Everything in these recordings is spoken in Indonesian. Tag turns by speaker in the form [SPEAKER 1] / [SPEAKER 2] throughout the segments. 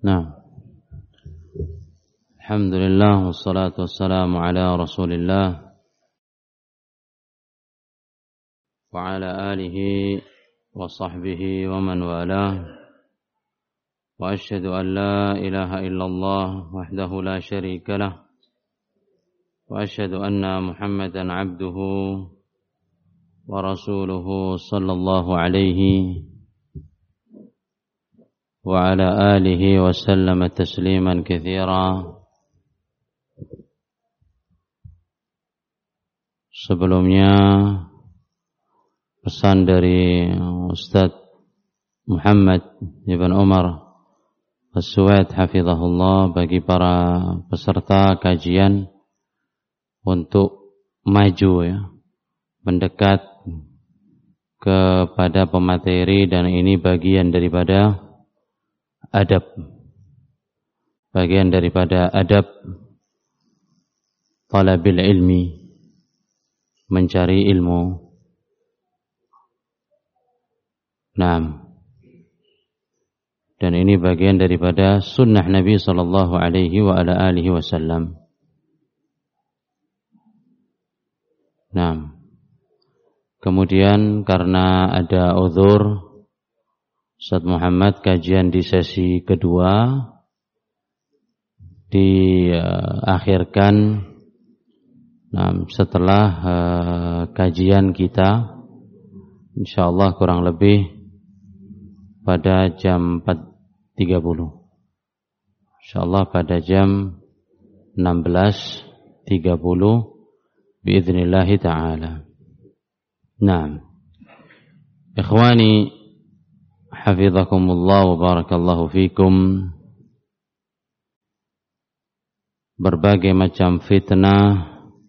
[SPEAKER 1] Nah, alhamdulillah wassalatu wassalamu ala Rasulillah wa ala alihi wa sahbihi wa man walah. Wa asyhadu an la ilaha illallah wahdahu la syarika lah. Wa asyhadu anna Muhammadan abduhu wa rasuluhu sallallahu alaihi wa ala alihi wa sallama tasliman katsira. Sebelumnya pesan dari Ustaz Muhammad Ibn Umar As-Suwaid hafizahullah bagi para peserta kajian untuk maju ya, mendekat kepada pemateri, dan ini bagian daripada adab, bagian daripada adab talabil ilmi, mencari ilmu. Naam. Dan ini bagian daripada sunnah Nabi sallallahu alaihi wa ala alihi wasallam. Naam. Kemudian karena ada uzur, Ustaz Muhammad kajian di sesi kedua diakhirkan setelah kajian kita insyaallah kurang lebih pada jam 4.30. Insyaallah pada jam 16.30 biiznillah taala. Naam. Ikhwani hafizakumullah wa barakallahu fikum. Berbagai macam fitnah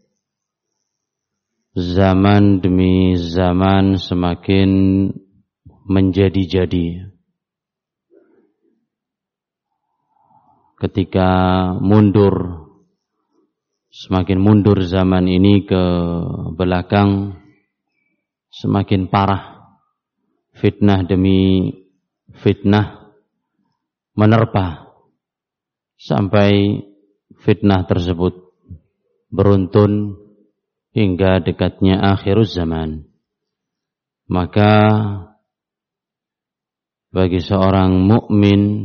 [SPEAKER 1] zaman demi zaman semakin menjadi-jadi. Ketika semakin mundur zaman ini ke belakang, semakin parah fitnah demi fitnah menerpa sampai fitnah tersebut beruntun hingga dekatnya akhiruz zaman. Maka bagi seorang mukmin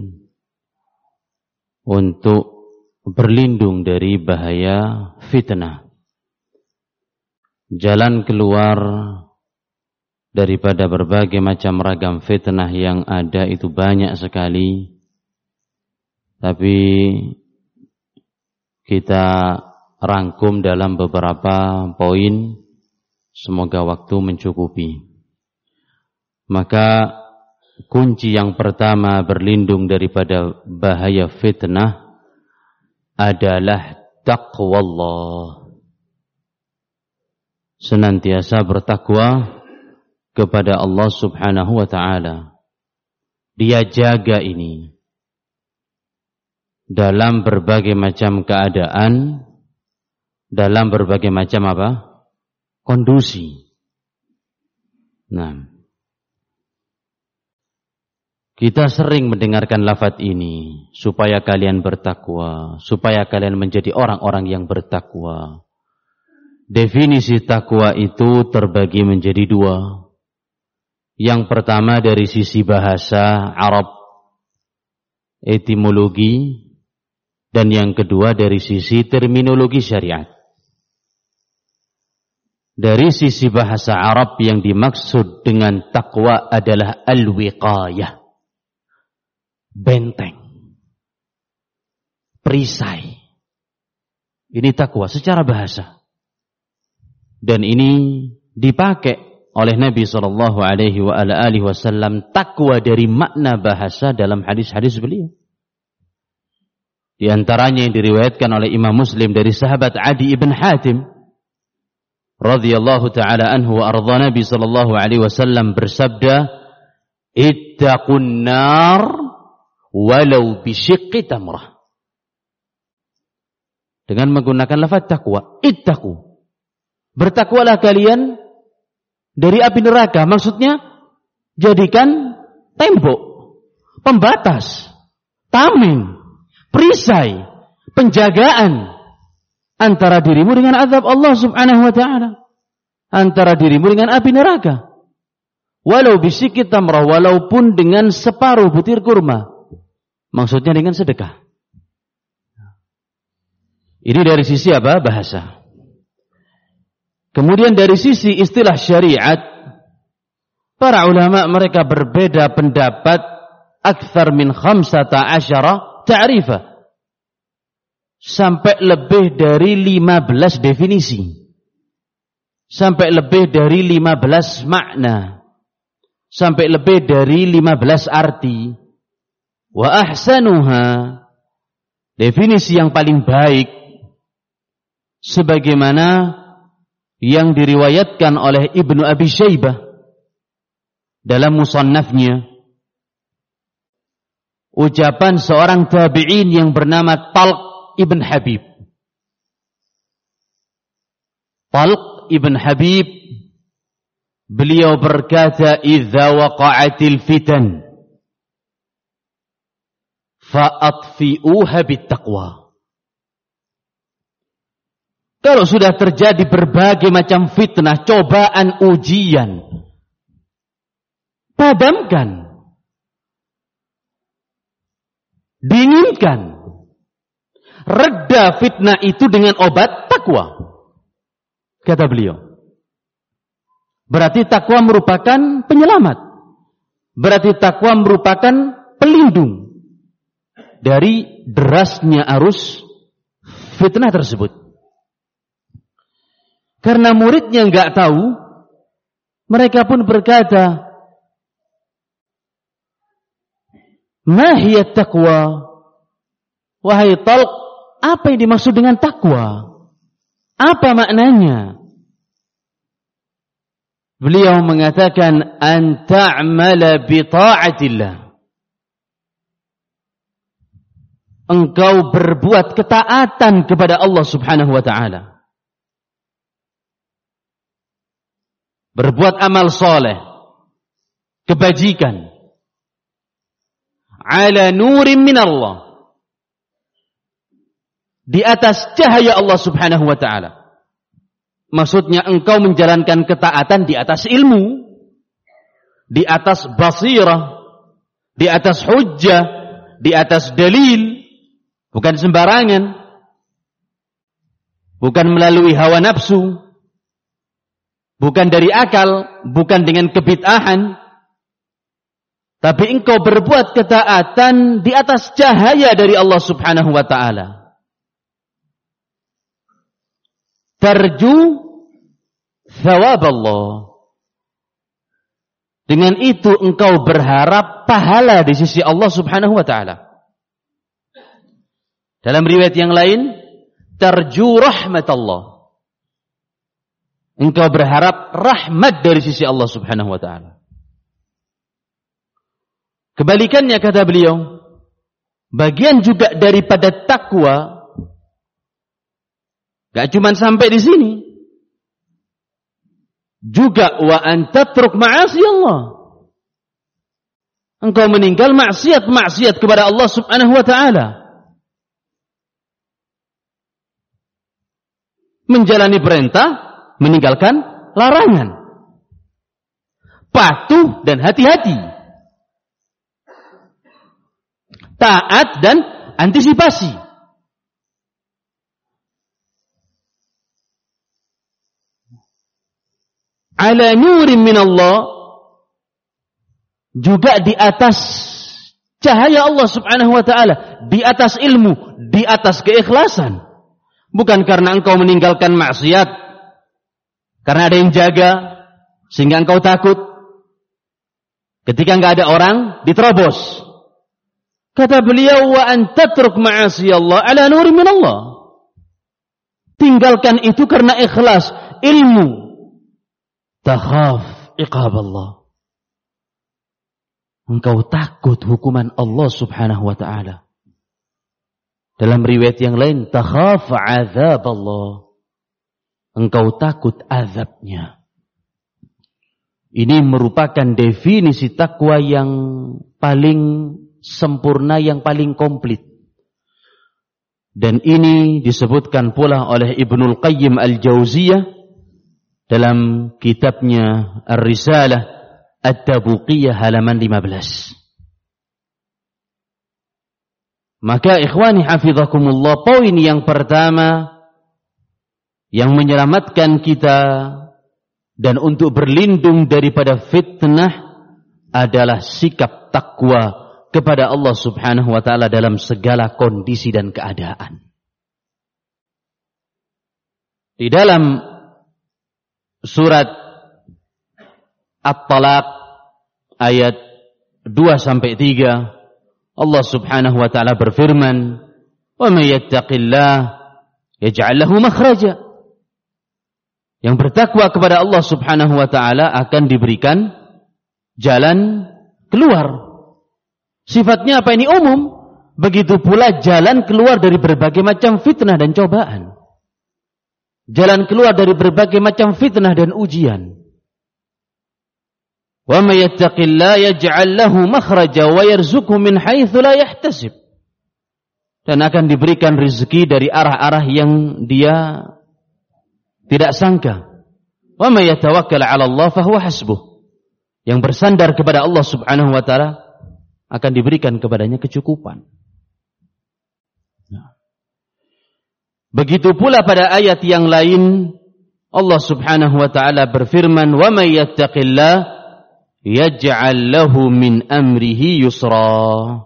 [SPEAKER 1] untuk berlindung dari bahaya fitnah, jalan keluar daripada berbagai macam ragam fitnah yang ada itu banyak sekali. Tapi kita rangkum dalam beberapa poin, semoga waktu mencukupi. Maka kunci yang pertama berlindung daripada bahaya fitnah adalah taqwallah. Senantiasa bertakwa kepada Allah subhanahu wa ta'ala. Dia jaga ini dalam berbagai macam keadaan, dalam berbagai macam kondisi. Nah, kita sering mendengarkan lafaz ini, supaya kalian bertakwa, supaya kalian menjadi orang-orang yang bertakwa. Definisi takwa itu terbagi menjadi dua. Yang pertama dari sisi bahasa Arab, etimologi, dan yang kedua dari sisi terminologi syariat. Dari sisi bahasa Arab yang dimaksud dengan takwa adalah al-wiqayah, benteng, perisai. Ini takwa secara bahasa. Dan ini dipakai oleh Nabi SAW takwa dari makna bahasa dalam hadis-hadis beliau. Di antaranya yang diriwayatkan oleh Imam Muslim dari sahabat Adi ibn Hatim radhiyallahu taala anhu wa ardha, Nabi SAW bersabda, "Ittaqun nar walau bisyiqqi tamrah." Dengan menggunakan lafaz takwa, ittaqu. Bertakwalah kalian dari api neraka, maksudnya jadikan tembok, pembatas, tameng, perisai, penjagaan antara dirimu dengan azab Allah Subhanahu wa ta'ala, antara dirimu dengan api neraka. Walau bisikit tamrah, walaupun dengan separuh butir kurma. Maksudnya dengan sedekah. Ini dari sisi apa? Bahasa. Kemudian dari sisi istilah syariat, para ulama mereka berbeda pendapat akthar min 15 ta'rifah. Sampai lebih dari 15 definisi. Sampai lebih dari 15 makna. Sampai lebih dari 15 arti. Wa ahsanuha, definisi yang paling baik sebagaimana yang diriwayatkan oleh Ibnu Abi Syaibah dalam musannafnya, ucapan seorang tabi'in yang bernama Talq ibn Habib. Talq ibn Habib, beliau berkata, "Idza waqa'atil fitan fa'atfi'uha bittaqwa." Kalau sudah terjadi berbagai macam fitnah, cobaan, ujian, padamkan, dinginkan, reda fitnah itu dengan obat takwa. Kata beliau. Berarti takwa merupakan penyelamat. Berarti takwa merupakan pelindung dari derasnya arus fitnah tersebut. Karena muridnya enggak tahu, mereka pun berkata, "Ma hiya taqwa?" Wahai Talq, apa yang dimaksud dengan takwa? Apa maknanya? Beliau mengatakan, "An ta'mala bi ta'atillah." Engkau berbuat ketaatan kepada Allah Subhanahu wa ta'ala. Berbuat amal soleh, kebajikan, ala nurin min Allah, di atas cahaya Allah Subhanahu wa ta'ala. Maksudnya engkau menjalankan ketaatan di atas ilmu, di atas basirah, di atas hujjah, di atas dalil, bukan sembarangan, bukan melalui hawa nafsu, bukan dari akal, bukan dengan kebid'ahan, tapi engkau berbuat ketaatan di atas cahaya dari Allah Subhanahu wa ta'ala. Tarju thawab Allah. Dengan itu engkau berharap pahala di sisi Allah Subhanahu wa ta'ala. Dalam riwayat yang lain, tarju rahmat Allah. Engkau berharap rahmat dari sisi Allah Subhanahu wa ta'ala. Kebalikannya kata beliau, bagian juga daripada takwa, gak cuma sampai di sini. Juga wa an tatruk ma'asi Allah. Engkau meninggal maksiat kepada Allah Subhanahu wa ta'ala. Menjalani perintah, meninggalkan larangan. Patuh dan hati-hati. Taat dan antisipasi. Ala nurin min Allah, juga di atas cahaya Allah Subhanahu wa ta'ala, di atas ilmu, di atas keikhlasan. Bukan karena engkau meninggalkan maksiat karena ada yang jaga sehingga engkau takut ketika enggak ada orang diterobos. Kata beliau, wa an tatruk ma'asi Allah ala nurin min Allah. Tinggalkan itu karena ikhlas, ilmu. Takhaf iqab Allah. Engkau takut hukuman Allah Subhanahu wa ta'ala. Dalam riwayat yang lain, takhaf azab Allah. Engkau takut azabnya. Ini merupakan definisi takwa yang paling sempurna, yang paling komplit. Dan ini disebutkan pula oleh Ibnul Qayyim Al-Jauziyah dalam kitabnya Ar-Risalah At-Tabuqiyah halaman 15. Maka ikhwani hafizakumullah, poin yang pertama yang menyelamatkan kita dan untuk berlindung daripada fitnah adalah sikap takwa kepada Allah Subhanahu wa taala dalam segala kondisi dan keadaan. Di dalam surat At-Talaq ayat 2-3 Allah Subhanahu wa taala berfirman, "Wa may yattaqillah yaj'al lahu makhraja." Yang bertakwa kepada Allah Subhanahu wa taala akan diberikan jalan keluar. Sifatnya apa ini? Umum. Begitu pula jalan keluar dari berbagai macam fitnah dan cobaan. Jalan keluar dari berbagai macam fitnah dan ujian. Wa may yattaqillah yaj'al lahu makhraja wa yarzuqhu min haitsu la yahtasib. Dan akan diberikan rezeki dari arah-arah yang dia tidak sangka. Wa may yatawakkal 'ala Allah fa huwa hasbuh. Yang bersandar kepada Allah Subhanahu wa taala akan diberikan kepadanya kecukupan. Begitu pula pada ayat yang lain Allah Subhanahu wa taala berfirman, "Wa may yattaqillah yaj'al lahu min amrihi yusra."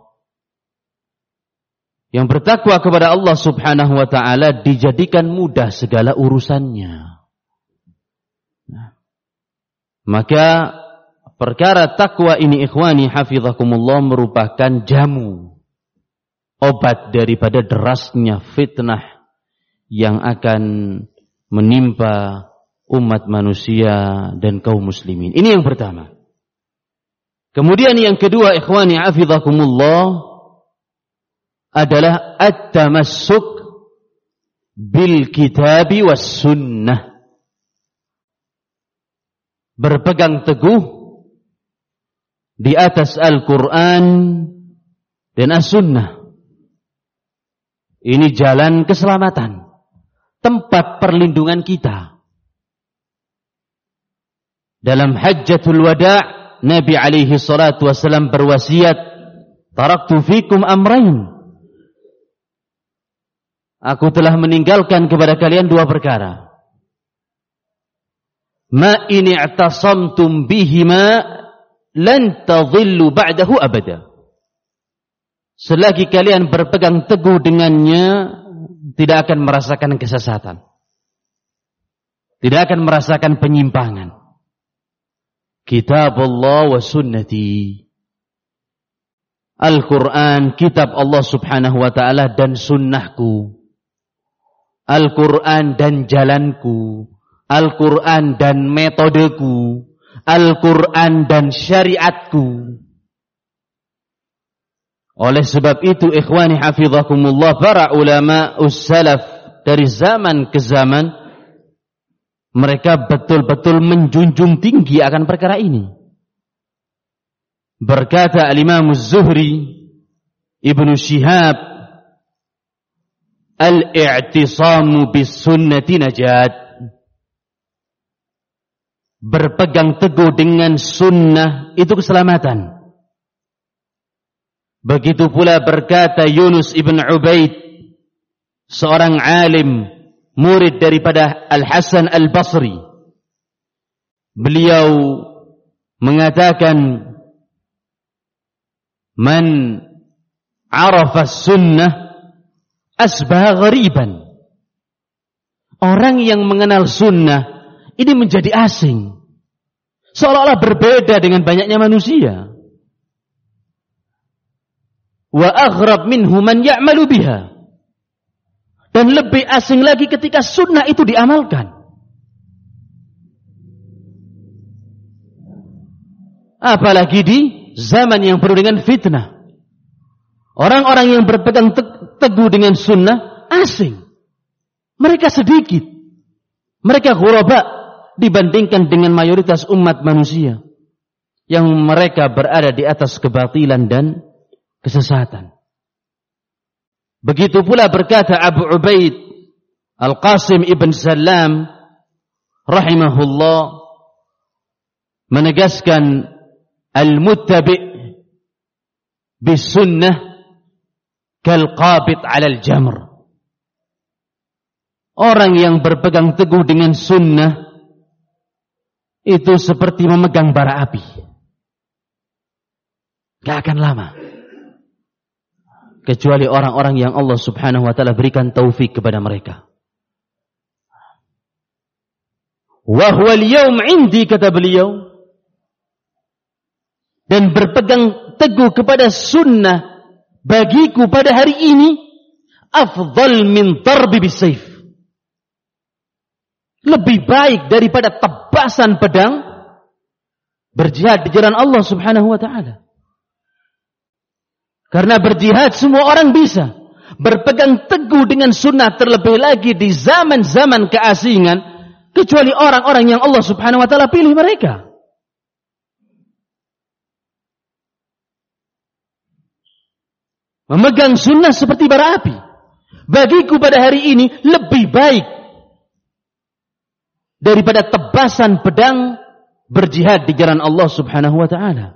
[SPEAKER 1] Yang bertakwa kepada Allah Subhanahu wa taala dijadikan mudah segala urusannya. Maka perkara takwa ini ikhwani hafizakumullah merupakan jamu, obat daripada derasnya fitnah yang akan menimpa umat manusia dan kaum muslimin. Ini yang pertama. Kemudian yang kedua ikhwani hafizakumullah adalah at-tamassuk bil kitabi was sunnah. Berpegang teguh di atas Al-Quran dan As-Sunnah. Ini jalan keselamatan, tempat perlindungan kita. Dalam Hajjatul Wada' Nabi alaihi salatu wasallam berwasiat, "Taraktu fikum amrain." Aku telah meninggalkan kepada kalian dua perkara. Ma in i'tasamtum bihima lan tadhillu ba'dahu abada. Selagi kalian berpegang teguh dengannya, tidak akan merasakan kesesatan. Tidak akan merasakan penyimpangan. Kitabullah wa sunnati. Al-Quran, kitab Allah Subhanahu wa ta'ala dan sunnahku. Al-Quran dan jalanku. Al-Quran dan metodeku. Al-Quran dan syariatku. Oleh sebab itu ikhwani hafizakumullah, para ulama us-salaf dari zaman ke zaman mereka betul-betul menjunjung tinggi akan perkara ini. Berkata Al-Imam Az-Zuhri, Ibnu Syihab, "Al-i'tisamu bis sunnati najat." Berpegang teguh dengan sunnah itu keselamatan. Begitu pula berkata Yunus ibn Ubaid, seorang alim, murid daripada Al-Hasan Al-Basri. Beliau mengatakan, "Man arafa sunnah asbaha ghariban." Orang yang mengenal sunnah ini menjadi asing, seolah-olah berbeda dengan banyaknya manusia. Wa aghrab minhu man ya'malu biha. Dan lebih asing lagi ketika sunnah itu diamalkan. Apalagi di zaman yang penuh dengan fitnah. Orang-orang yang berpegang teguh dengan sunnah asing. Mereka sedikit. Mereka ghuraba dibandingkan dengan mayoritas umat manusia yang mereka berada di atas kebatilan dan kesesatan. Begitu pula berkata Abu Ubaid Al-Qasim ibn Salam rahimahullah, menegaskan al-muttabi' bis sunnah kal qabid 'ala al-jamr. Orang yang berpegang teguh dengan sunnah itu seperti memegang bara api. Gak akan lama. Kecuali orang-orang yang Allah subhanahu wa ta'ala berikan taufik kepada mereka. Wa huwa al-yawm 'indi, kata beliau. Dan berpegang teguh kepada sunnah bagiku pada hari ini afdal min darbi bisayf. Lebih baik daripada tebasan pedang berjihad di jalan Allah subhanahu wa ta'ala. Karena berjihad semua orang bisa. Berpegang teguh dengan sunnah terlebih lagi di zaman-zaman keasingan, kecuali orang-orang yang Allah subhanahu wa ta'ala pilih mereka. Memegang sunnah seperti bara api. Bagiku pada hari ini lebih baik daripada tebasan pedang berjihad di jalan Allah subhanahu wa ta'ala.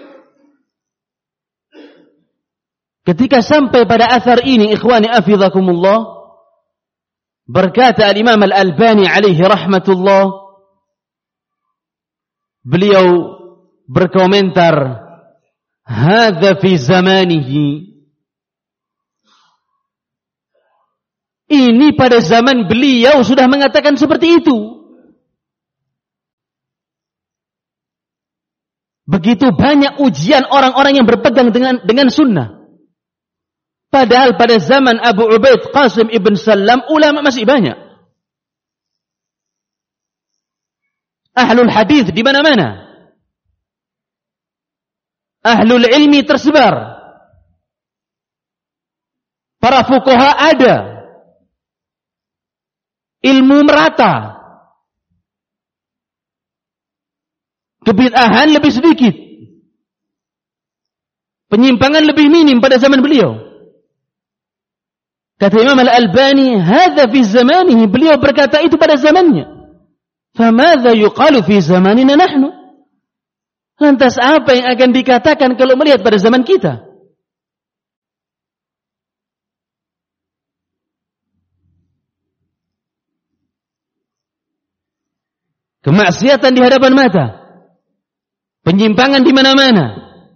[SPEAKER 1] Ketika sampai pada athar ini, ikhwani afidhakumullah, berkata al-Imam Al-Albani alaihi rahmatullah, beliau berkomentar, hadza fi zamanihi, ini pada zaman beliau sudah mengatakan seperti itu. Begitu banyak ujian orang-orang yang berpegang dengan sunnah. Padahal pada zaman Abu Ubaid Qasim ibn Salam ulama masih banyak. Ahlul hadis di mana-mana. Ahlul ilmi tersebar. Para fuqaha ada. Ilmu merata. Kebid'ahan lebih sedikit. Penyimpangan lebih minim pada zaman beliau. Kata Imam Al-Albani, hadza fi zamanihi, beliau berkata itu pada zamannya. Famadza yuqalu fi zamanina nahnu? Lantas apa yang akan dikatakan kalau melihat pada zaman kita? Kemaksiatan di hadapan mata. Penyimpangan di mana-mana.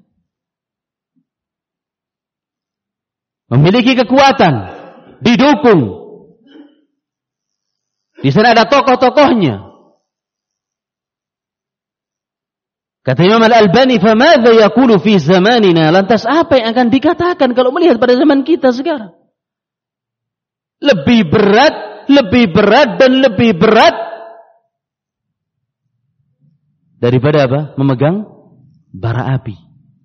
[SPEAKER 1] Memiliki kekuatan, didukung. Di sana ada tokoh-tokohnya. Kata Imam Al-Albani, "Famadza yaqulu fi zamanina?" Lantas apa yang akan dikatakan kalau melihat pada zaman kita sekarang? Lebih berat dan lebih berat daripada apa? Memegang bara api.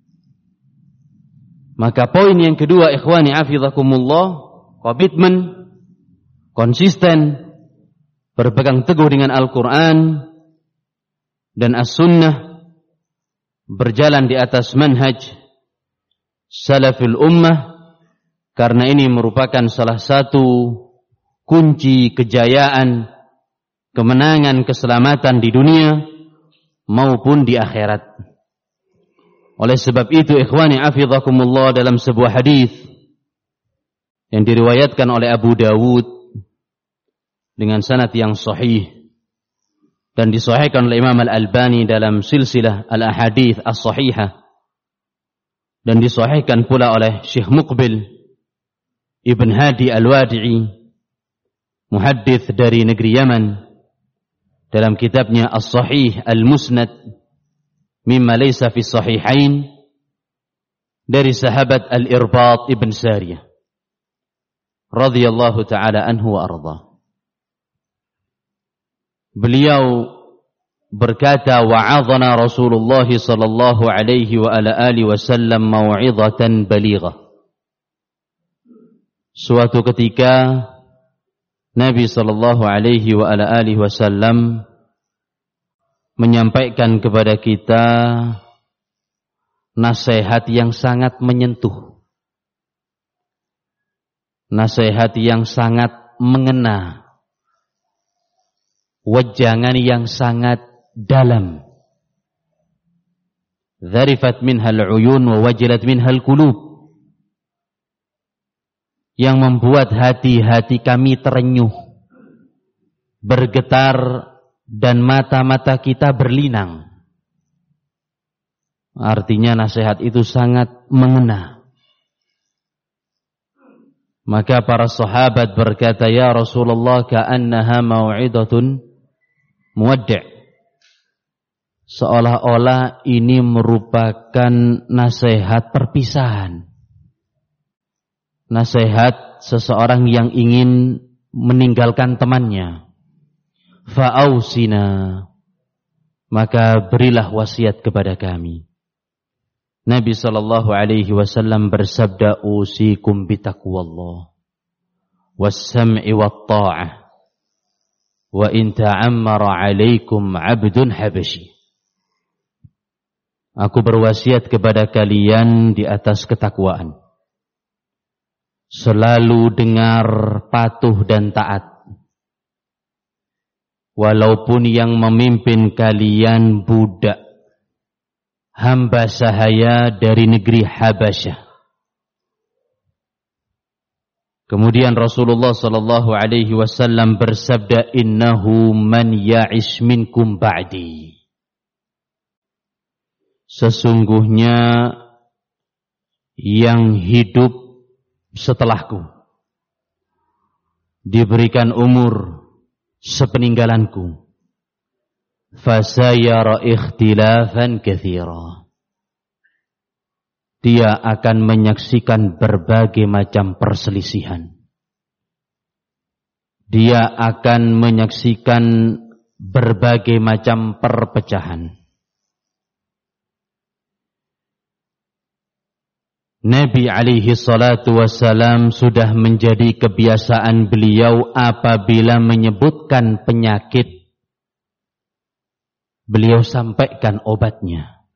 [SPEAKER 1] Maka poin yang kedua, ikhwani hafizakumullah, komitmen, konsisten, berpegang teguh dengan Al-Quran dan As-Sunnah, berjalan di atas manhaj salafil ummah, karena ini merupakan salah satu kunci kejayaan, kemenangan, keselamatan di dunia maupun di akhirat. Oleh sebab itu, ikhwani hafizakumullah, dalam sebuah hadis yang diriwayatkan oleh Abu Dawud dengan sanad yang sahih dan disahihkan oleh Imam Al-Albani dalam silsilah al-ahadits as-sahihah, dan disahihkan pula oleh Syekh Muqbil Ibn Hadi Al-Wadi'i, muhaddits dari negeri Yaman, dalam kitabnya As-Sahih Al-Musnad mimma laysa fi sahihain, dari sahabat Al-Irbad Ibn Sariyah radhiyallahu ta'ala anhu wa arda. Beliau berkata, wa'adhana Rasulullah sallallahu alaihi wa ala alihi wasallam mau'izatan balighah. Suatu ketika Nabi sallallahu alaihi wa ala alihi wasallam menyampaikan kepada kita nasihat yang sangat menyentuh. nasihat yang sangat mengena, wejangan yang sangat dalam. Dzarifat minhal uyun wa wajilat minhal qulub, yang membuat hati-hati kami terenyuh, bergetar, dan mata-mata kita berlinang. Artinya nasihat itu sangat mengena. Maka para sahabat berkata, ya Rasulullah, ka'annaha mau'idatun muwaddi'. Seolah-olah ini merupakan nasihat perpisahan. Nasihat seseorang yang ingin meninggalkan temannya. Fa'ausina, maka berilah wasiat kepada kami. Nabi SAW bersabda, usikum bitaqwallah was-sam'i wat-ta'ah wa in ta'ammara 'alaikum 'abdun habasyi. Aku berwasiat kepada kalian di atas ketakwaan, selalu dengar, patuh dan taat. Walaupun yang memimpin kalian budak, hamba sahaya dari negeri Habasyah. Kemudian Rasulullah SAW bersabda, innahu man ya'ish minkum ba'di. Sesungguhnya yang hidup setelahku, diberikan umur sepeninggalanku, fasayara ikhtilafan katsira, dia akan menyaksikan berbagai macam perselisihan. Dia akan menyaksikan berbagai macam perpecahan. Nabi alaihi salatu wassalam sudah menjadi kebiasaan beliau apabila menyebutkan penyakit, beliau sampaikan obatnya.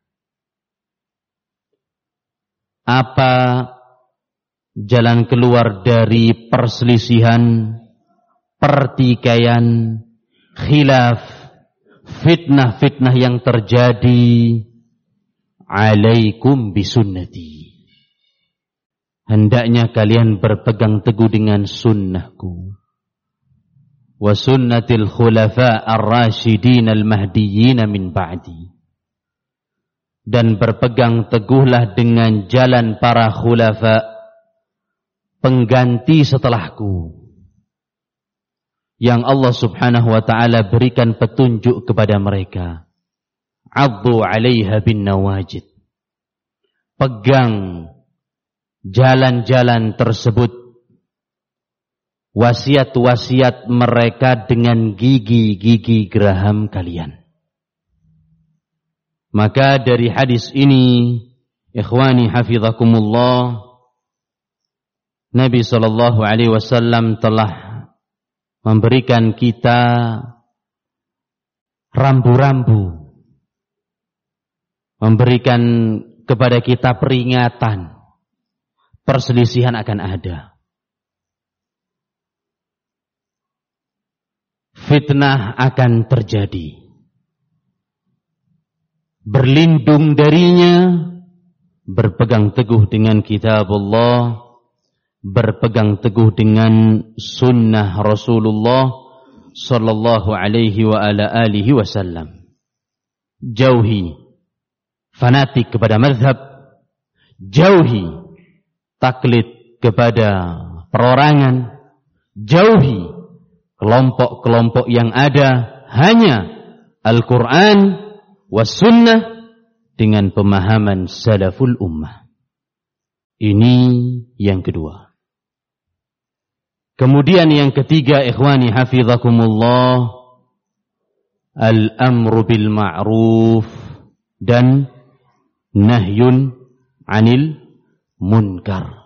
[SPEAKER 1] Apa jalan keluar dari perselisihan, pertikaian, khilaf, fitnah-fitnah yang terjadi? Alaikum bisunnati. Hendaknya kalian berpegang teguh dengan sunnahku. Wa sunnatil khulafa ar-rasyidin al-mahdiyyin min ba'di. Dan berpegang teguhlah dengan jalan para khulafa, pengganti setelahku, yang Allah subhanahu wa ta'ala berikan petunjuk kepada mereka. Addu 'alaiha bin nawajid. Pegang jalan-jalan tersebut, wasiat-wasiat mereka dengan gigi-gigi geraham kalian. Maka dari hadis ini, ikhwani hafizakumullah, Nabi SAW telah memberikan kita rambu-rambu, memberikan kepada kita peringatan. Perselisihan akan ada. Fitnah akan terjadi. Berlindung darinya, berpegang teguh dengan kitab Allah, berpegang teguh dengan sunnah Rasulullah sallallahu alaihi wa ala alihi wasallam. Jauhi fanatik kepada mazhab, jauhi taklid kepada perorangan, jauhi kelompok-kelompok yang ada, hanya Al-Quran was sunnah dengan pemahaman salaful ummah. Ini yang kedua. Kemudian yang ketiga, ikhwani hafizakumullah, al-amru bil ma'ruf dan nahyun anil munkar.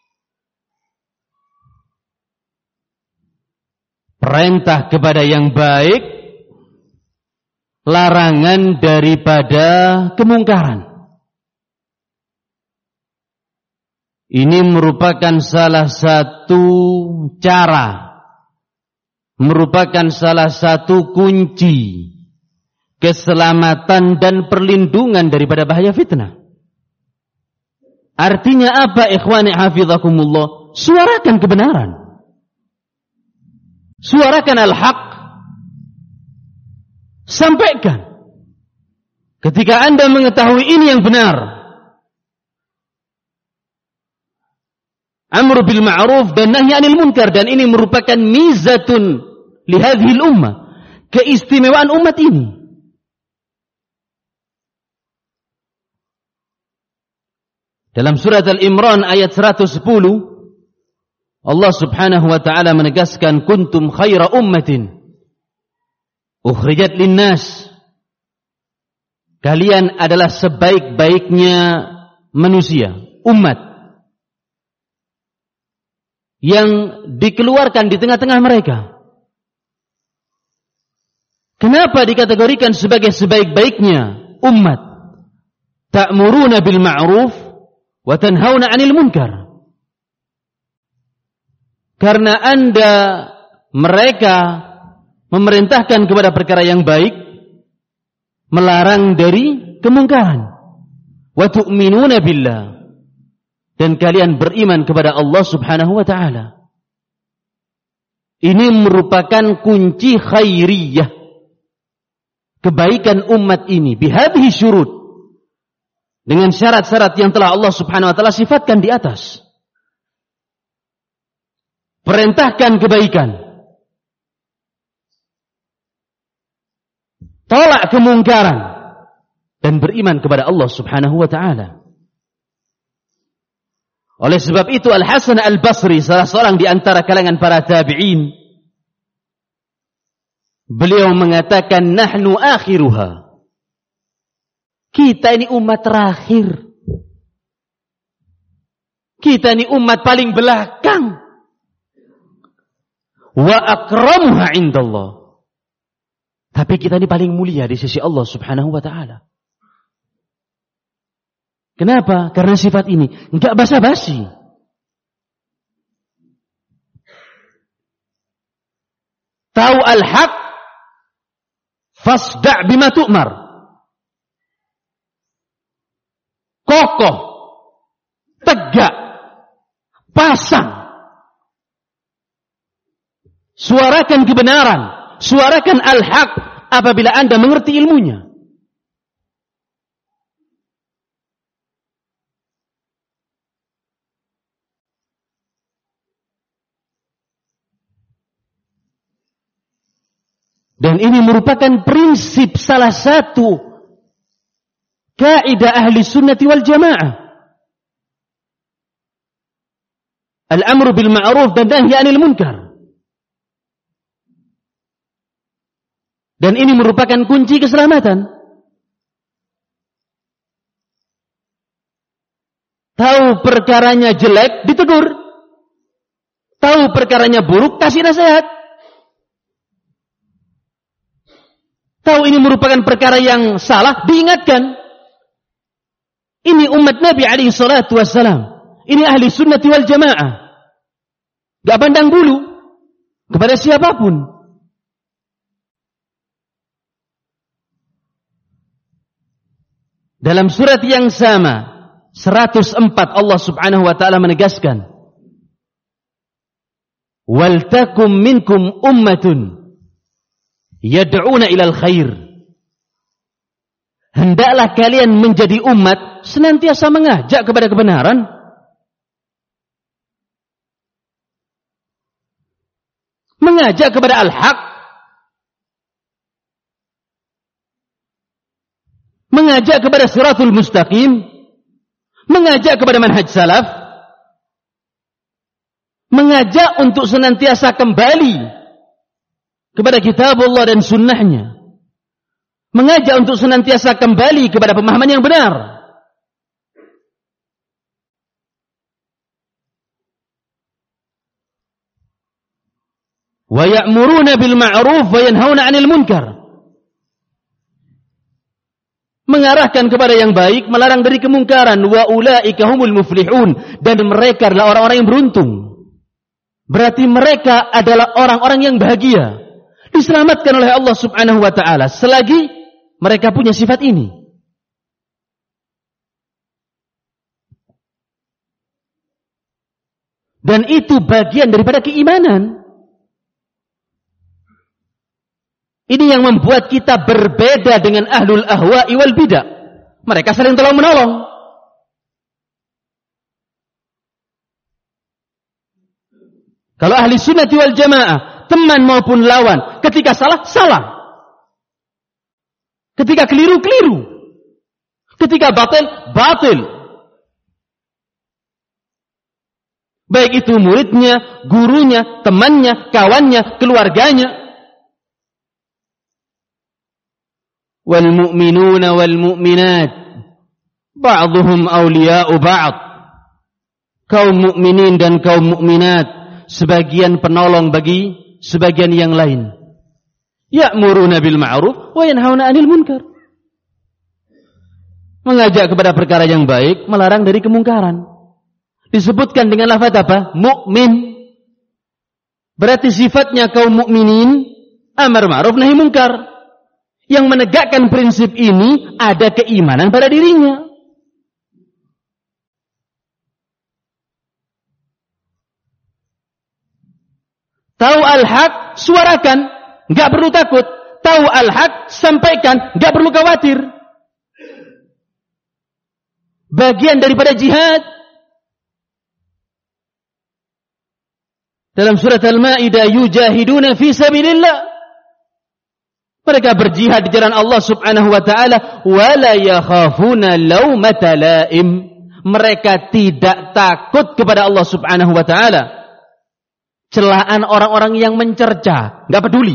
[SPEAKER 1] Perintah kepada yang baik, larangan daripada kemungkaran. Ini merupakan salah satu cara, merupakan salah satu kunci keselamatan dan perlindungan daripada bahaya fitnah. Artinya apa, ikhwani hafizakumullah? Suarakan kebenaran. Suarakan al-haq. Sampaikan. Ketika Anda mengetahui ini yang benar, amr bil ma'ruf dan nahy 'anil munkar, dan ini merupakan mizatun li hadhil ummah, keistimewaan umat ini. Dalam surat Al-Imran ayat 110, Allah Subhanahu wa taala menegaskan, kuntum khaira ummatin ukhrijat linnas. Kalian adalah sebaik-baiknya manusia, umat yang dikeluarkan di tengah-tengah mereka. Kenapa dikategorikan sebagai sebaik-baiknya umat? Ta'muruna bil ma'ruf wa tanhauna 'anil munkar. Karena mereka memerintahkan kepada perkara yang baik, melarang dari kemungkaran. Wa tu'minuna billah, dan kalian beriman kepada Allah Subhanahu wa taala. Ini merupakan kunci khairiyah, kebaikan umat ini, bihadhihi syurut, dengan syarat-syarat yang telah Allah Subhanahu wa taala sifatkan di atas. Perintahkan kebaikan, tolak kemungkaran, dan beriman kepada Allah Subhanahu wa taala. Oleh sebab itu Al-Hasan Al-Basri, salah seorang di antara kalangan para tabi'in, beliau mengatakan, nahnu akhiruha. Kita ini umat terakhir. Kita ini umat paling belakang. Wa akramuha indallah. Tapi kita ini paling mulia di sisi Allah Subhanahu wa taala. Kenapa? Karena sifat ini enggak basa-basi. Tahu al-haq, fasda' bima tu'mar. Kokoh, tegak, pasang. Suarakan kebenaran, suarakan al-haq apabila Anda mengerti ilmunya. Dan ini merupakan prinsip salah satu kaidah ahli sunnati wal jamaah. Al-amru bil ma'ruf dan nahy 'anil munkar. Dan ini merupakan kunci keselamatan. Tahu perkaranya jelek, ditegur. Tahu perkaranya buruk, kasih nasihat. Tahu ini merupakan perkara yang salah, diingatkan. Ini umat Nabi alaihi salatu wassalam. Ini ahli sunnati wal jamaah. Gak pandang bulu kepada siapapun. Dalam surat yang sama, 104, Allah Subhanahu wa taala menegaskan, wal takum minkum ummatun yad'una ilal khair. Hendaklah kalian menjadi umat senantiasa mengajak kepada kebenaran. Mengajak kepada al-haq. Mengajak kepada siratul mustaqim. Mengajak kepada manhaj salaf. Mengajak untuk senantiasa kembali kepada kitab Allah dan sunnahnya. Mengajak untuk senantiasa kembali kepada pemahaman yang benar. Wa ya'muruna bil ma'ruf wa yanhauna 'anil munkar. Mengarahkan kepada yang baik, melarang dari kemungkaran. Wa ulaika humul muflihun, dan mereka adalah orang-orang yang beruntung. berarti mereka adalah orang-orang yang bahagia, diselamatkan oleh Allah Subhanahu wa taala selagi mereka punya sifat ini. Dan itu bagian daripada keimanan. Ini yang membuat kita berbeda dengan ahlul ahwa'i wal bidah. Mereka saling tolong-menolong. Kalau ahli sunnati wal jamaah, teman maupun lawan, ketika salah, salah. Ketika keliru, keliru. Ketika batil, batil. Baik itu muridnya, gurunya, temannya, kawannya, keluarganya. Wal mu'minuna wal mu'minat ba'dhuhum awliya'u ba'd. Kaum mukminin dan kaum mukminat sebagian penolong bagi sebagian yang lain. Ya'muruna bil ma'ruf wa yanhauna 'anil munkar. Mengajak kepada perkara yang baik, melarang dari kemungkaran. Disebutkan dengan lafaz apa? Mukmin. Berarti sifatnya kaum mukminin amar ma'ruf nahi munkar. Yang menegakkan prinsip ini ada keimanan pada dirinya. Tahu al-haq, suarakan, enggak perlu takut. Tahu al-haq, sampaikan, enggak perlu khawatir. Bagian daripada jihad. Dalam surat Al-Maidah, yujahiduna fi sabilillah. Mereka berjihad di jalan Allah Subhanahu wa taala, wala yakhafuna laumata laim. Mereka tidak takut kepada Allah Subhanahu wa taala celaan orang-orang yang mencerca, enggak peduli.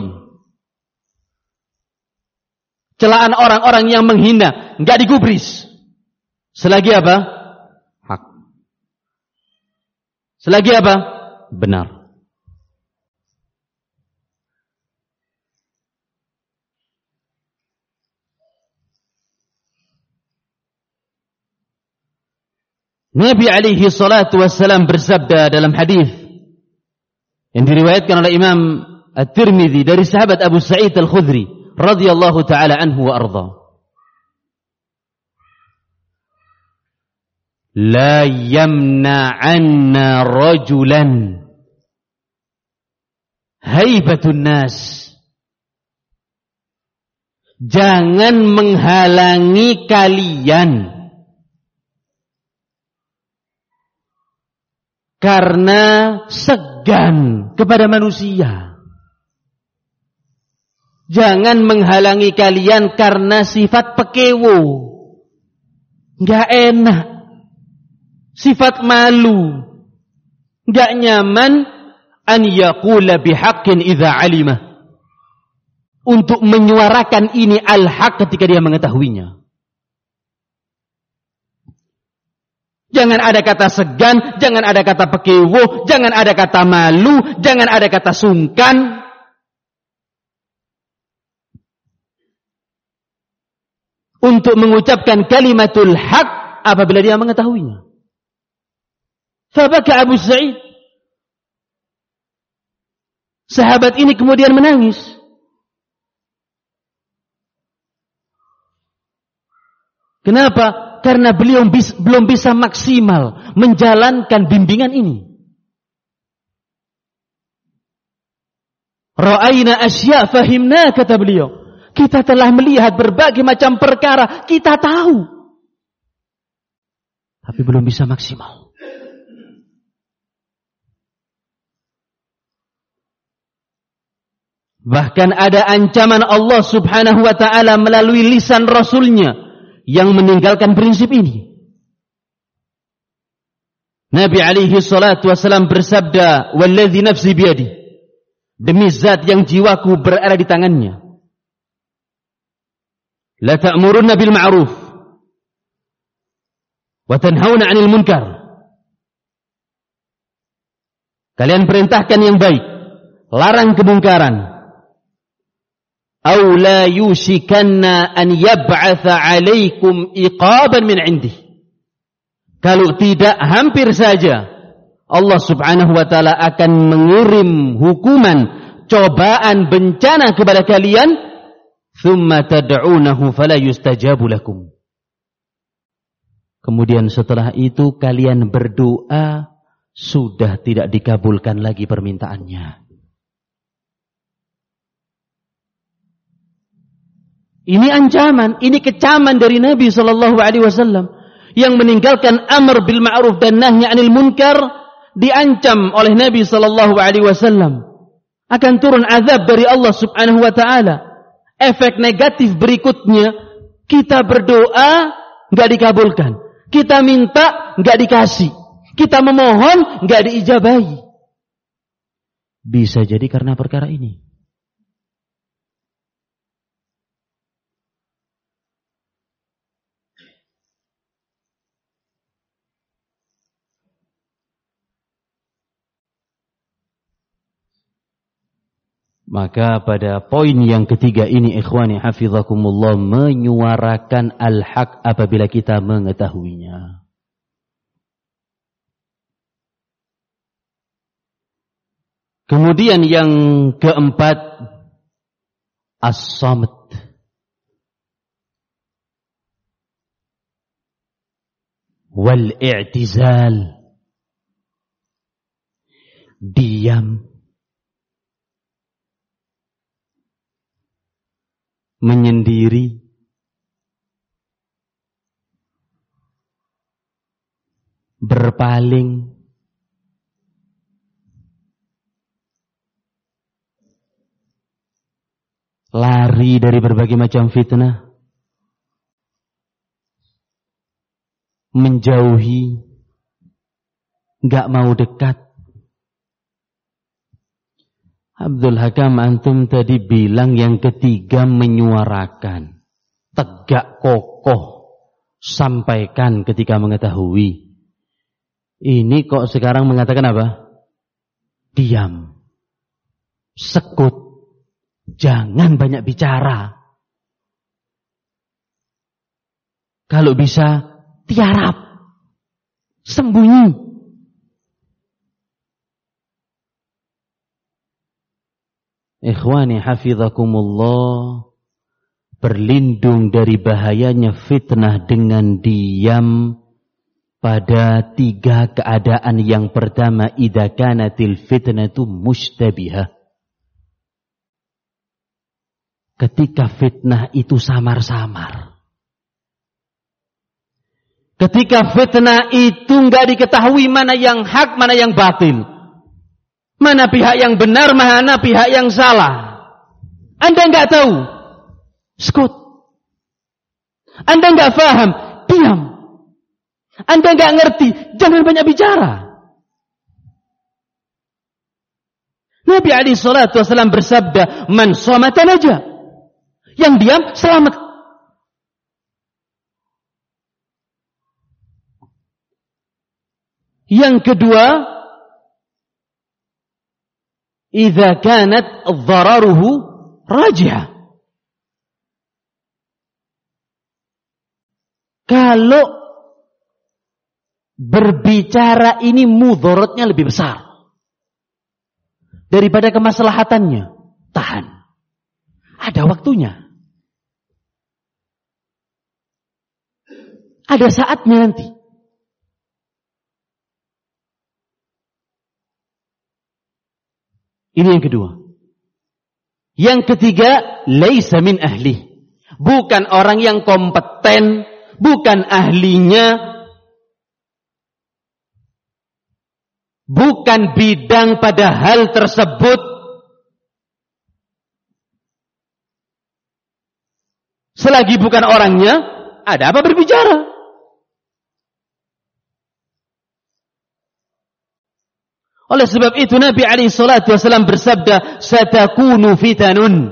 [SPEAKER 1] Celaan orang-orang yang menghina, enggak digubris. Selagi apa? Hak. Selagi apa? Benar. Nabi alaihi salatu wassalam bersabda dalam hadis yang diriwayatkan oleh Imam At-Tirmidzi dari sahabat Abu Sa'id Al-Khudri radhiyallahu taala anhu wa ardha. La yamna'anna rajulan haibatun nas. Jangan menghalangi kalian karena segan kepada manusia. Jangan menghalangi kalian karena sifat pekewo. Enggak enak. Sifat malu. Enggak nyaman an yaqula bihaqqin idza alima. Untuk menyuarakan ini al-haq ketika dia mengetahuinya. Jangan ada kata segan, jangan ada kata pekewo, jangan ada kata malu, jangan ada kata sungkan. Untuk mengucapkan kalimatul haq apabila dia mengetahuinya. Fabaka Abu Sa'id. Sahabat ini kemudian menangis. Kenapa? Karena beliau belum bisa maksimal menjalankan bimbingan ini. Ra'ayna asya' fahimna, kata beliau. Kita telah melihat berbagai macam perkara, kita tahu. Tapi belum bisa maksimal. Bahkan ada ancaman Allah Subhanahu wa ta'ala melalui lisan Rasulnya yang meninggalkan prinsip ini. Nabi alaihi salatu wasallam bersabda, "Wallazi nafsi biyadi." Demi zat yang jiwaku berada di tangannya. La ta'murunna bil ma'ruf wa tanhauna 'anil munkar. Kalian perintahkan yang baik, larang kemungkaran. Aw la yushikanna an yab'atha 'alaikum iqaban min 'indih. Kalau tidak, hampir saja Allah Subhanahu wa taala akan mengirim hukuman, cobaan, bencana kepada kalian, thumma tad'unahu fala yustajabu lakum. Kemudian setelah itu kalian berdoa, sudah tidak dikabulkan lagi permintaannya. Ini ancaman, ini kecaman dari Nabi sallallahu alaihi wasallam yang meninggalkan amr bil ma'ruf dan nahy 'anil munkar, diancam oleh Nabi sallallahu alaihi wasallam akan turun azab dari Allah Subhanahu wa taala. Efek negatif berikutnya, kita berdoa enggak dikabulkan, kita minta enggak dikasih, kita memohon enggak diijabahi. Bisa jadi karena perkara ini. Maka pada poin yang ketiga ini, ikhwani hafizakumullah, menyuarakan al-haq apabila kita mengetahuinya. Kemudian yang keempat, as-samt. Wal-i'tizal. Diam. Menyendiri, berpaling, lari dari berbagai macam fitnah, menjauhi, enggak mau dekat. Abdul Hakam, antum tadi bilang yang ketiga menyuarakan, tegak kokoh, sampaikan ketika mengetahui. Ini kok sekarang mengatakan apa? Diam, sekut, jangan banyak bicara. Kalau bisa tiarap, sembunyi. Ikhwani hafizakumullah, berlindung dari bahayanya fitnah dengan diam pada tiga keadaan. Yang pertama, idza kanatil fitnatu mustabihah. Ketika fitnah itu samar-samar. Ketika fitnah itu enggak diketahui mana yang hak, mana yang batil. Mana pihak yang benar, mana pihak yang salah. Anda enggak tahu, skut. Anda enggak faham, diam. Anda enggak ngerti, jangan banyak bicara. Nabi alaihi salatu wasallam bersabda, man somata naja. Yang diam selamat. Yang kedua, idza kanat dhararuhu rajih. Kalau berbicara ini mudaratnya lebih besar daripada kemaslahatannya, tahan. Ada waktunya. Ada saatnya nanti. Ini yang kedua. Yang ketiga, laisa min ahli. Bukan orang yang kompeten, bukan ahlinya, bukan bidang pada hal tersebut. Selagi bukan orangnya, ada apa berbicara? Oleh sebab itu Nabi alaihi salatu wasallam bersabda, satakunu fitanun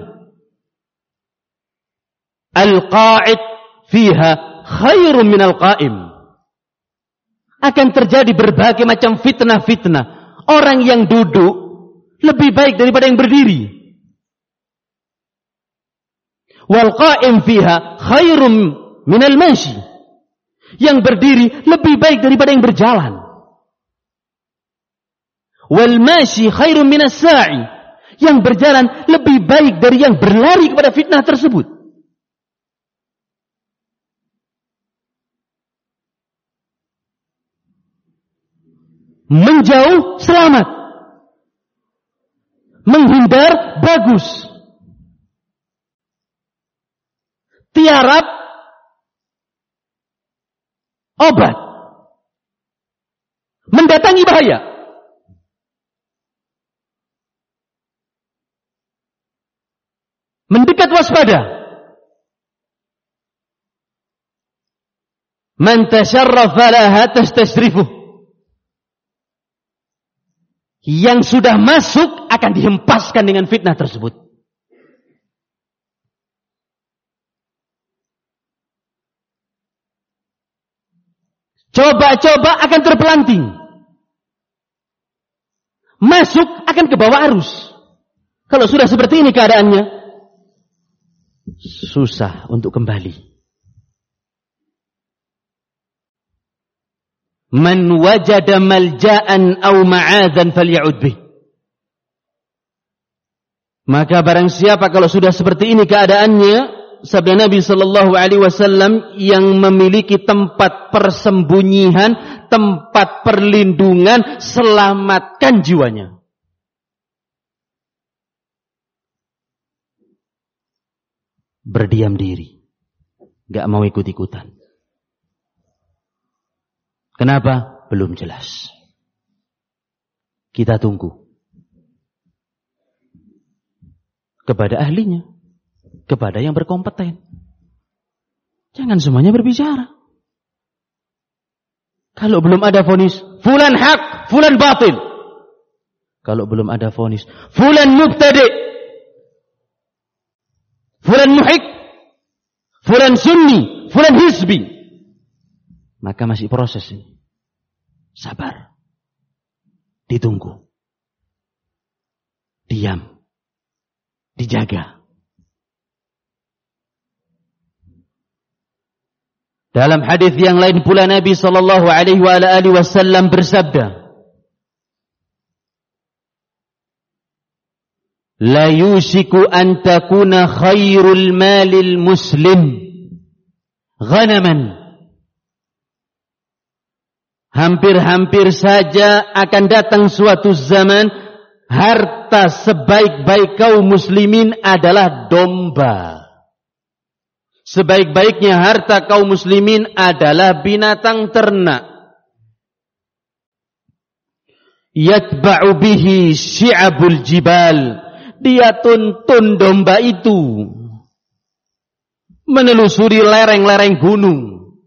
[SPEAKER 1] al-qa'id fiha khairun minal qa'im. Akan terjadi berbagai macam fitnah-fitnah. Orang yang duduk lebih baik daripada yang berdiri. Wal qa'im fiha khairun minal mashi. Yang berdiri lebih baik daripada yang berjalan. Wal mashi khairun minas sa'i. Yang berjalan lebih baik dari yang berlari kepada fitnah tersebut. Menjauh selamat. Menghindar bagus. Tiarap obat. Mendatangi bahaya. Mendekat waspada. Man tasharrafa laha tastashrifuh. Yang sudah masuk akan dihempaskan dengan fitnah tersebut. Coba-coba akan terpelanting. Masuk akan ke bawah arus. Kalau sudah seperti ini keadaannya, susah untuk kembali. Man wajada malja'an aw ma'adan falya'ud bih. Maka barang siapa kalau sudah seperti ini keadaannya, sabda Nabi sallallahu alaihi wasallam, yang memiliki tempat persembunyian, tempat perlindungan, selamatkan jiwanya. Berdiam diri, enggak mau ikut-ikutan. Kenapa? Belum jelas. Kita tunggu kepada ahlinya, kepada yang berkompeten. Jangan semuanya berbicara. Kalau belum ada vonis, fulan hak, fulan batil. Kalau belum ada vonis, fulan mubtadi', fulan muhik, fulan sunni, fulan hizbi. Maka masih proses ini. Sabar. Ditunggu. Diam. Dijaga. Dalam hadis yang lain pula Nabi sallallahu alaihi wasallam bersabda, la yushiku an takuna khairul malil muslim ghanaman. Hampir-hampir saja akan datang suatu zaman harta sebaik-baik kaum muslimin adalah domba. Sebaik-baiknya harta kaum muslimin adalah binatang ternak. Yatba'u bihi syi'abul jibal. Dia tuntun domba itu menelusuri lereng-lereng gunung,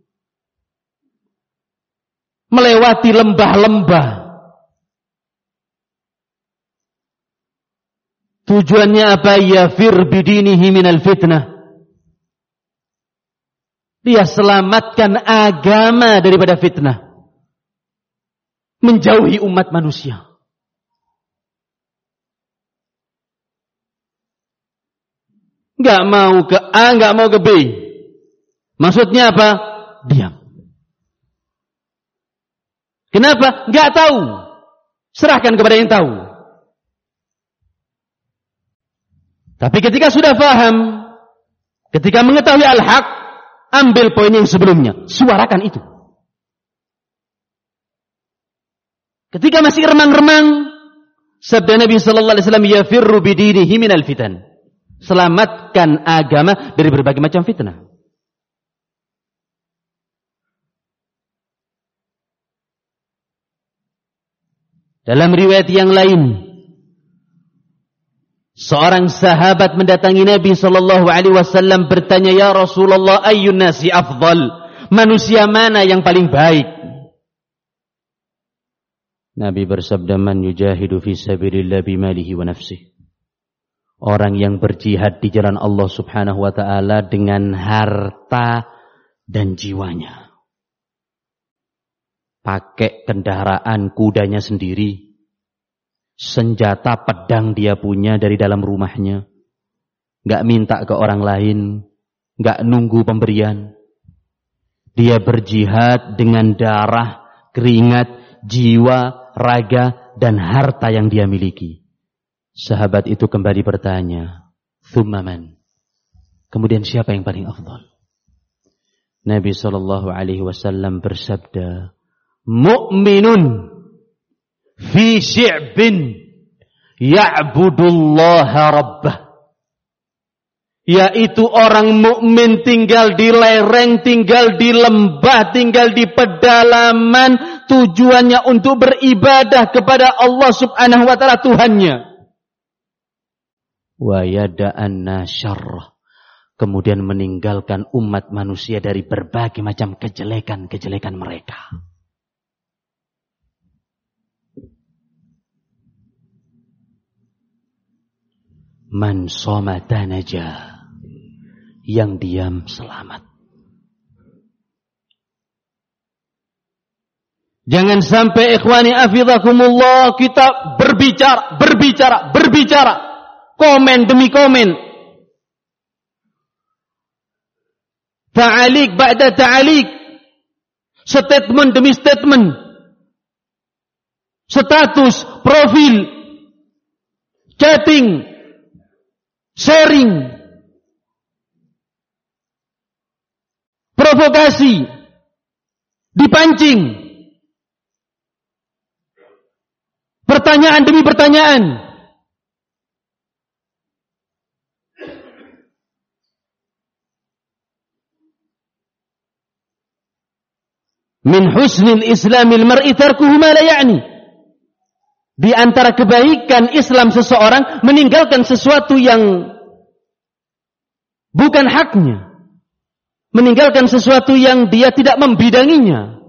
[SPEAKER 1] melewati lembah-lembah. Tujuannya apa? Yafir bidinihi minal fitnah. Dia selamatkan agama daripada fitnah. Menjauhi umat manusia. Enggak mau ke A, enggak mau ke B. Maksudnya apa? Diam. Kenapa? Enggak tahu. Serahkan kepada yang tahu. Tapi ketika sudah paham, ketika mengetahui al-haq, ambil poin yang sebelumnya, suarakan itu. Ketika masih remang-remang, sabda Nabi sallallahu alaihi wasallam, yafirru bidinihi minal fitan. Selamatkan agama dari berbagai macam fitnah. Dalam riwayat yang lain, seorang sahabat mendatangi Nabi sallallahu alaihi wasallam bertanya, "Ya Rasulullah, ayyun nasi afdal?" Manusia mana yang paling baik? Nabi bersabda, "Man yujahidu fi sabilillah bimalihi wa nafsihi." Orang yang berjihad di jalan Allah Subhanahu wa taala dengan harta dan jiwanya. Pakai kendaraan kudanya sendiri, senjata pedang dia punya dari dalam rumahnya, nggak minta ke orang lain, nggak nunggu pemberian. Dia berjihad dengan darah, keringat, jiwa, raga, dan harta yang dia miliki. Sahabat itu kembali bertanya, "Tsumma man?" Kemudian siapa yang paling afdal? Nabi SAW bersabda, "Mu'minun fi syi'bin ya'budullaha rabbah." Yaitu orang mukmin tinggal di lereng, tinggal di lembah, tinggal di pedalaman, tujuannya untuk beribadah kepada Allah Subhanahu wa taala Tuhannya. Wa yada'anna syarrah, kemudian meninggalkan umat manusia dari berbagai macam kejelekan-kejelekan mereka. Man somata najah, yang diam selamat. Jangan sampai ikhwani afidhakumullah kita berbicara, komen demi komen, ta'alik ba'da ta'alik, statement demi statement, status, profil, chatting, sharing, provokasi, dipancing, pertanyaan demi pertanyaan. Min husnil islamil mar'i tarkuhu ma la ya'ni. Di antara kebaikan Islam seseorang meninggalkan sesuatu yang bukan haknya. Meninggalkan sesuatu yang dia tidak membidanginya.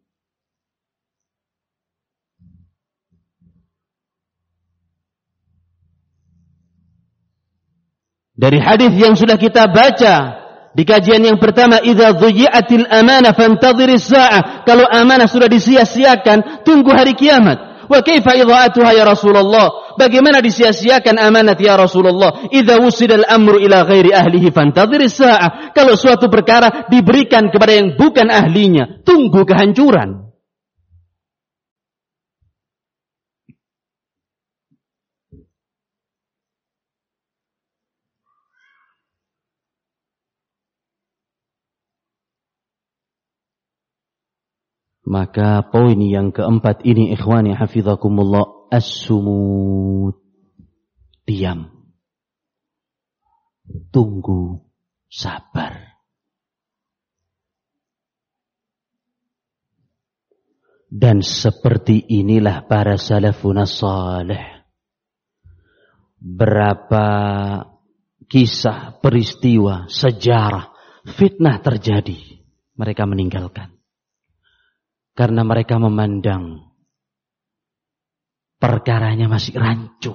[SPEAKER 1] Dari hadis yang sudah kita baca di kajian yang pertama, idza dhuyi'atil amanah fantadhiris sa'ah. Kalau amanah sudah disia-siakan, tunggu hari kiamat. Wa kaifa idha'atuha ya Rasulullah? Bagaimana disia-siakan amanat ya Rasulullah? Idza wusidal amru ila ghairi ahlihi fantadhiris sa'ah. Kalau suatu perkara diberikan kepada yang bukan ahlinya, tunggu kehancuran. Maka poin yang keempat ini ikhwani hafizakumullah, as-sumut, diam, tunggu, sabar. Dan seperti inilah para salafun salih. Berapa kisah, peristiwa, sejarah, fitnah terjadi, mereka meninggalkan. Karena mereka memandang perkaranya masih rancu.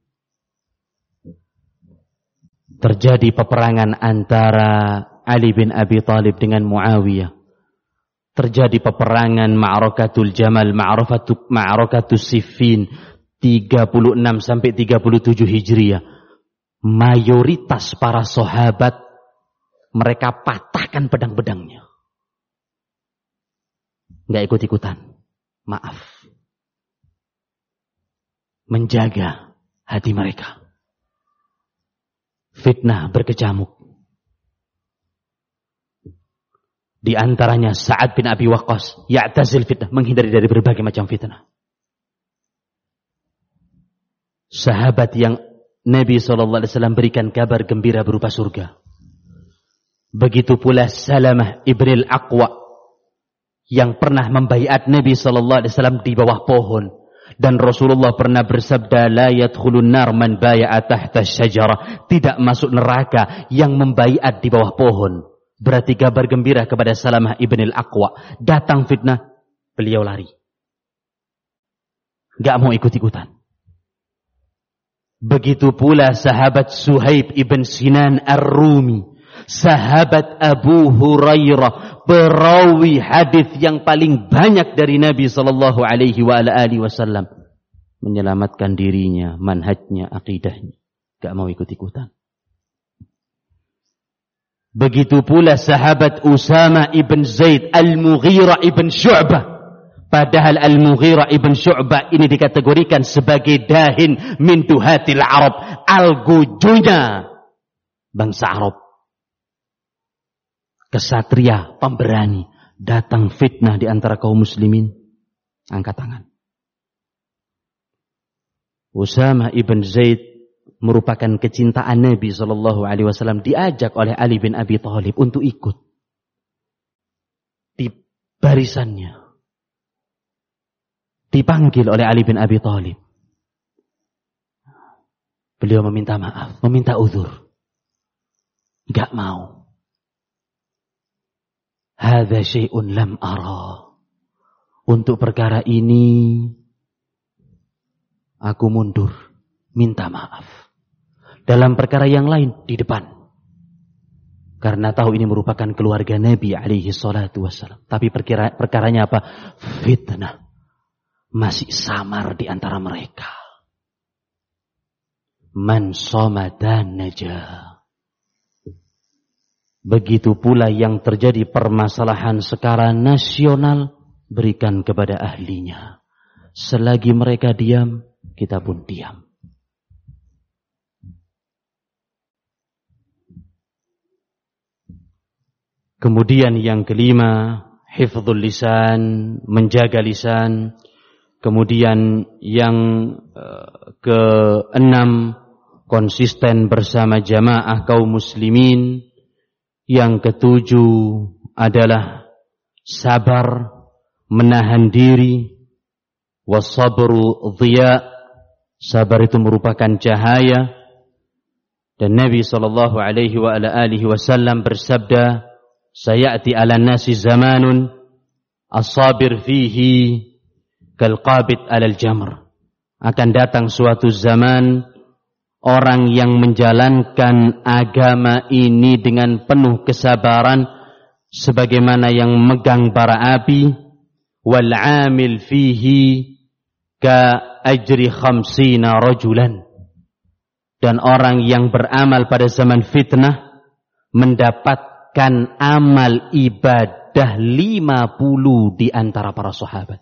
[SPEAKER 1] Terjadi peperangan antara Ali bin Abi Thalib dengan Muawiyah. Terjadi peperangan Ma'rakatul Jamal, Ma'rakatul Siffin 36 sampai 37 Hijriah. Mayoritas para sahabat mereka patahkan pedang-pedangnya. Enggak ikut-ikutan. Maaf. Menjaga hati mereka. Fitnah berkecamuk. Di antaranya Sa'ad bin Abi Waqqas ya'tazil fitnah, menghindari dari berbagai macam fitnah. Sahabat yang Nabi SAW berikan kabar gembira berupa surga. Begitu pula Salamah ibn al-Aqwa yang pernah membaiat Nabi SAW di bawah pohon. Dan Rasulullah pernah bersabda, la yadkhulun nar man baya'a tahta syajarah. Tidak masuk neraka yang membaiat di bawah pohon. Berarti kabar gembira kepada Salamah ibn al-Aqwa. Datang fitnah, beliau lari. Gak mau ikut-ikutan. Begitu pula sahabat Suhaib ibn Sinan Ar-Rumi. Sahabat Abu Hurairah, perawi hadis yang paling banyak dari Nabi sallallahu alaihi wasallam, menyelamatkan dirinya, manhajnya, akidahnya, enggak mau ikut-ikutan. Begitu pula sahabat Usama ibn Zaid Al-Mughirah ibn Syu'bah, Padahal Al-Mughirah ibn Syu'bah ini dikategorikan sebagai dahin min duhatil Arab, algojonya bangsa Arab. Kesatria, pemberani, datang fitnah di antara kaum muslimin, angkat tangan. Usamah ibn Zaid merupakan kecintaan Nabi SAW, diajak oleh Ali bin Abi Thalib untuk ikut di barisannya. Dipanggil oleh Ali bin Abi Thalib. Beliau meminta maaf, meminta uzur. Enggak mau. Hadza syai'un lam ara. Untuk perkara ini aku mundur, minta maaf. Dalam perkara yang lain di depan. Karena tahu ini merupakan keluarga Nabi alaihi salatu wassalam. Tapi perkaranya apa? Fitnah. Masih samar di antara mereka. Man somadan najah. Begitu pula yang terjadi permasalahan secara nasional, berikan kepada ahlinya. Selagi mereka diam, kita pun diam. Kemudian yang kelima, hifdzul lisan, menjaga lisan. Kemudian yang keenam, konsisten bersama jamaah kaum muslimin. Yang ketujuh adalah sabar, menahan diri. Wasabru dhiya, sabar itu merupakan cahaya. Dan Nabi SAW bersabda, sayati ala nasi zamanun as-sabir fihi kalqabid alal jamr. Akan datang suatu zaman orang yang menjalankan agama ini dengan penuh kesabaran sebagaimana yang megang bara api. Wal amil fihi ka ajri 50 rajulan. Dan orang yang beramal pada zaman fitnah mendapatkan amal ibadah 50 di antara para sahabat.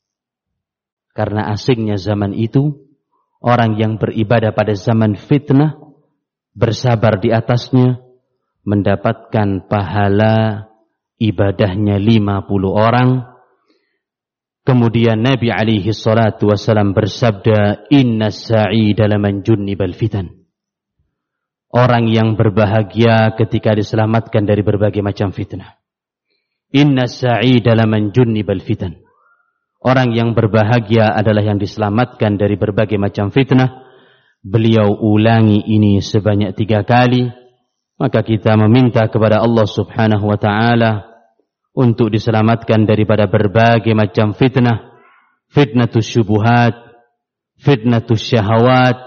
[SPEAKER 1] Karena asingnya zaman itu, orang yang beribadah pada zaman fitnah, bersabar di atasnya, mendapatkan pahala ibadahnya 50 orang. Kemudian Nabi alaihi salatu wassalam bersabda, inna sa'ida laman junnibal fitan. Orang yang berbahagia ketika diselamatkan dari berbagai macam fitnah. Inna sa'ida laman junnibal fitan. Orang yang berbahagia adalah yang diselamatkan dari berbagai macam fitnah. Beliau ulangi ini sebanyak 3 kali. Maka kita meminta kepada Allah subhanahu wa ta'ala untuk diselamatkan daripada berbagai macam fitnah. Fitnatus syubuhat, fitnatus syahawat.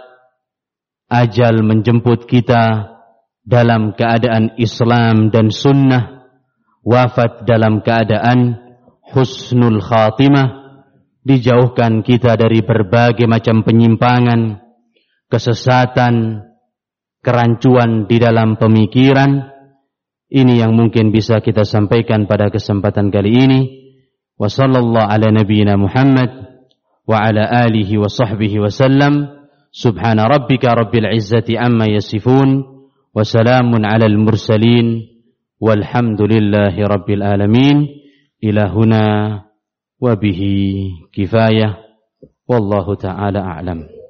[SPEAKER 1] Ajal menjemput kita dalam keadaan Islam dan sunnah. Wafat dalam keadaan husnul khatimah. Dijauhkan kita dari berbagai macam penyimpangan, kesesatan, kerancuan di dalam pemikiran. Ini yang mungkin bisa kita sampaikan pada kesempatan kali ini. Wa sallallahu ala nabiyyina Muhammad wa ala alihi wa sahbihi wa sallam. Subhana rabbika rabbil izzati amma yasifun. Wa salamun ala al-mursalin. Walhamdulillahi rabbil alamin. Ila huna wa bihi kifayah. Wallahu ta'ala a'lam.